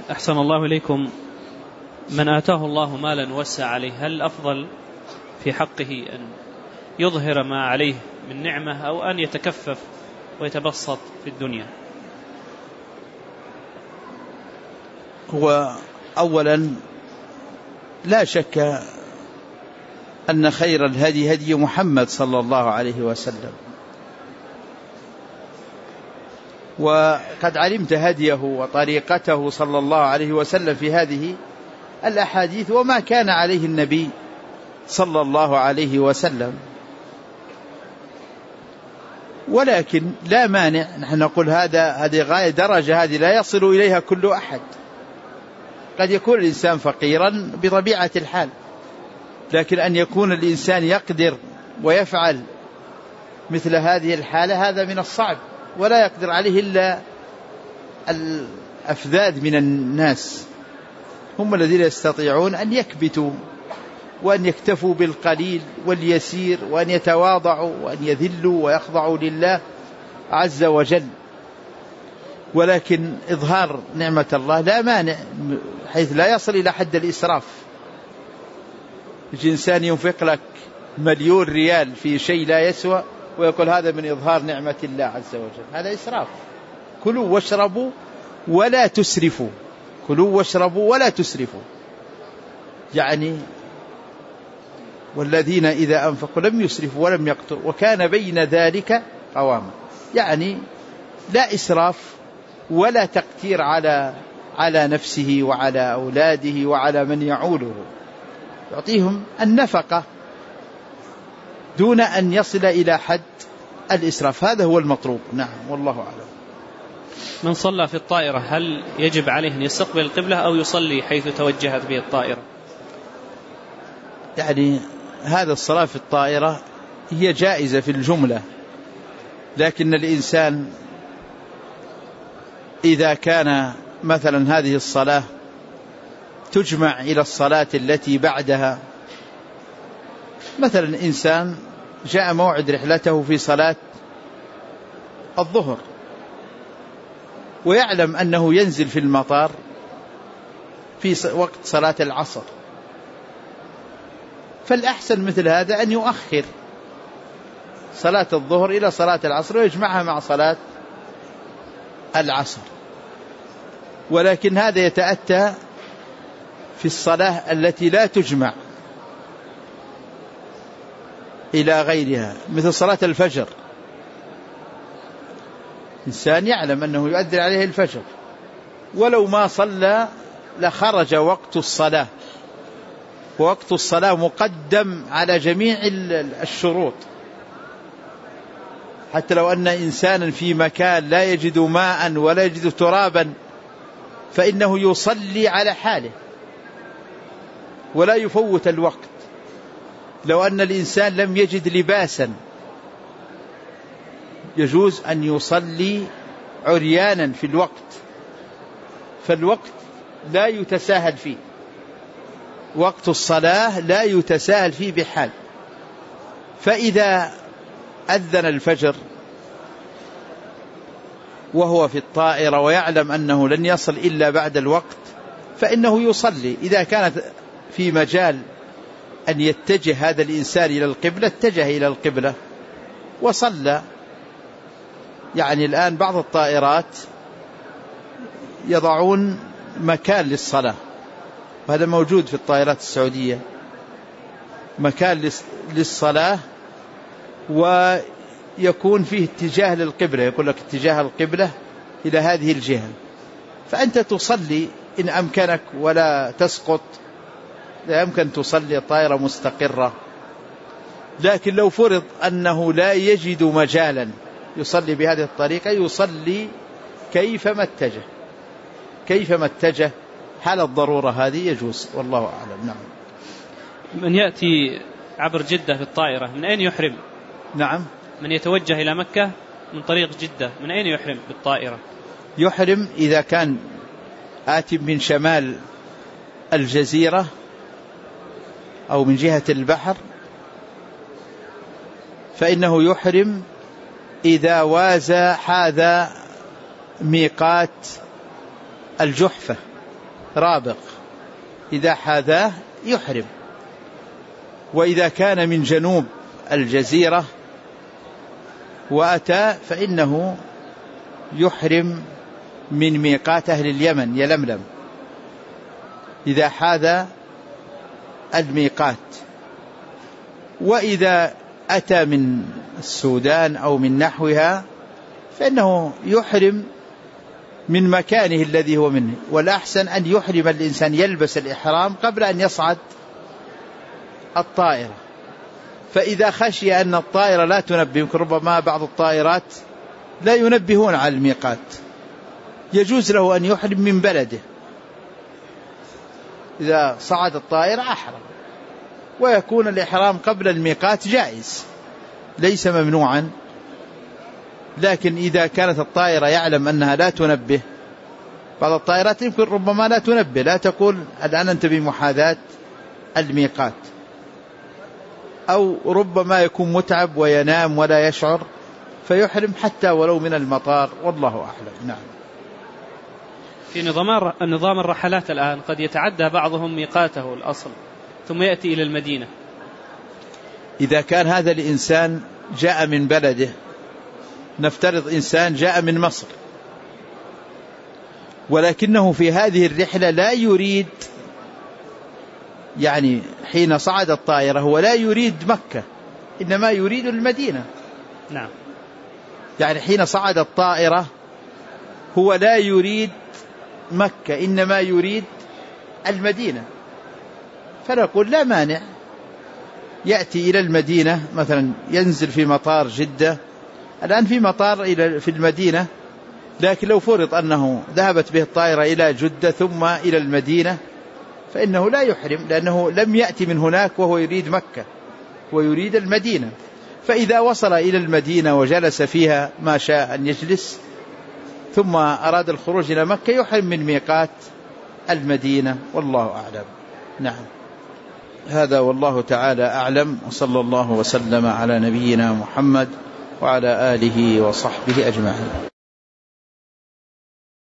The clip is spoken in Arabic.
أحسن الله إليكم. من آتاه الله مالا وسع عليه، هل الأفضل في حقه أن يظهر ما عليه من نعمة أو أن يتكفف ويتبسط في الدنيا؟ هو أولا لا شك أن خير الهدي هدي محمد صلى الله عليه وسلم، وقد علمت هديه وطريقته صلى الله عليه وسلم في هذه الأحاديث وما كان عليه النبي صلى الله عليه وسلم. ولكن لا مانع، نحن نقول هذه غاية درجة، هذه لا يصل إليها كل أحد. قد يكون الإنسان فقيرا بطبيعة الحال، لكن أن يكون الإنسان يقدر ويفعل مثل هذه الحالة هذا من الصعب، ولا يقدر عليه إلا الأفذاذ من الناس، هم الذين يستطيعون أن يكبتوا وأن يكتفوا بالقليل واليسير، وأن يتواضعوا وأن يذلوا ويخضعوا لله عز وجل. ولكن إظهار نعمة الله لا مانع، حيث لا يصل إلى حد الإسراف. إنسان ينفق لك 1,000,000 ريال في شيء لا يسوى ويقول هذا من إظهار نعمة الله عز وجل، هذا إسراف. كلوا واشربوا ولا تسرفوا، كلوا واشربوا ولا تسرفوا، يعني والذين إذا أنفقوا لم يسرفوا ولم يقتروا وكان بين ذلك قواما، يعني لا إسراف ولا تقتير على نفسه وعلى أولاده وعلى من يعوله، يعطيهم النفقة دون أن يصل إلى حد الإسراف، هذا هو المطلوب. نعم، والله أعلم. من صلى في الطائرة هل يجب عليه أن يستقبل القبلة أو يصلي حيث توجهت به الطائرة؟ يعني هذا الصلاة في الطائرة هي جائزة في الجملة، لكن الإنسان إذا كان مثلا هذه الصلاة تجمع إلى الصلاة التي بعدها، مثلا إنسان جاء موعد رحلته في صلاة الظهر ويعلم أنه ينزل في المطار في وقت صلاة العصر، فالأحسن مثل هذا أن يؤخر صلاة الظهر إلى صلاة العصر ويجمعها مع صلاة العصر. ولكن هذا يتأتى في الصلاة التي لا تجمع إلى غيرها، مثل صلاة الفجر، إنسان يعلم أنه يؤذن عليه الفجر ولو ما صلى لخرج وقت الصلاة، ووقت الصلاة مقدم على جميع الشروط، حتى لو أن إنسانا في مكان لا يجد ماء ولا يجد ترابا فإنه يصلي على حاله ولا يفوت الوقت. لو أن الإنسان لم يجد لباسا يجوز أن يصلي عريانا في الوقت، فالوقت لا يتساهل فيه، وقت الصلاة لا يتساهل فيه بحال. فإذا أذن الفجر وهو في الطائرة ويعلم أنه لن يصل إلا بعد الوقت فإنه يصلي. إذا كانت في مجال أن يتجه هذا الإنسان إلى القبلة اتجه إلى القبلة وصلى. يعني الآن بعض الطائرات يضعون مكان للصلاة، وهذا موجود في الطائرات السعودية، مكان للصلاة ويكون فيه اتجاه للقبلة، يقول لك اتجاه القبلة إلى هذه الجهة، فأنت تصلي إن أمكنك ولا تسقط، لا يمكن تصلي الطائرة مستقرة. لكن لو فرض أنه لا يجد مجالا يصلي بهذه الطريقة يصلي كيفما اتجه حال الضرورة هذه يجوز، والله أعلم. نعم. من يأتي عبر جدة في الطائرة من أين يحرم؟ نعم. من يتوجه إلى مكة من طريق جدة من أين يحرم بالطائرة؟ يحرم إذا كان آتي من شمال الجزيرة أو من جهة البحر فإنه يحرم إذا وازى حاذا ميقات الجحفة رابق إذا حاذاه يحرم. وإذا كان من جنوب الجزيرة وأتى فإنه يحرم من ميقات أهل اليمن يلملم إذا حاذ الميقات. وإذا أتى من السودان أو من نحوها فإنه يحرم من مكانه الذي هو منه. والأحسن أن يحرم الإنسان يلبس الإحرام قبل أن يصعد الطائرة. فإذا خشي أن الطائرة لا تنبه، ربما بعض الطائرات لا ينبهون على الميقات، يجوز له أن يحرم من بلده. إذا صعد الطائرة أحرم، ويكون الإحرام قبل الميقات جائز ليس ممنوعا. لكن إذا كانت الطائرة يعلم أنها لا تنبه، بعض الطائرات يمكن ربما لا تنبه، لا تقول الآن أنت بمحاذاة الميقات، أو ربما يكون متعب وينام ولا يشعر فيحرم حتى ولو من المطار، والله أعلم. نعم. في نظام الرحلات الآن قد يتعدى بعضهم ميقاته الأصل ثم يأتي إلى المدينة. إذا كان هذا الإنسان جاء من بلده، نفترض إنسان جاء من مصر ولكنه في هذه الرحلة لا يريد، يعني حين صعد الطائرة هو لا يريد مكة إنما يريد المدينة. نعم. يعني حين صعد الطائرة هو لا يريد مكة إنما يريد المدينة، فنقول لا مانع يأتي إلى المدينة، مثلا ينزل في مطار جدة، الآن في مطار في المدينة، لكن لو فرض أنه ذهبت به الطائرة إلى جدة ثم إلى المدينة فإنه لا يحرم، لأنه لم يأتي من هناك وهو يريد مكة ويريد المدينة. فإذا وصل إلى المدينة وجلس فيها ما شاء أن يجلس ثم أراد الخروج إلى مكة يحرم من ميقات المدينة، والله أعلم. نعم. هذا والله تعالى أعلم، وصلى الله وسلم على نبينا محمد وعلى آله وصحبه أجمعين.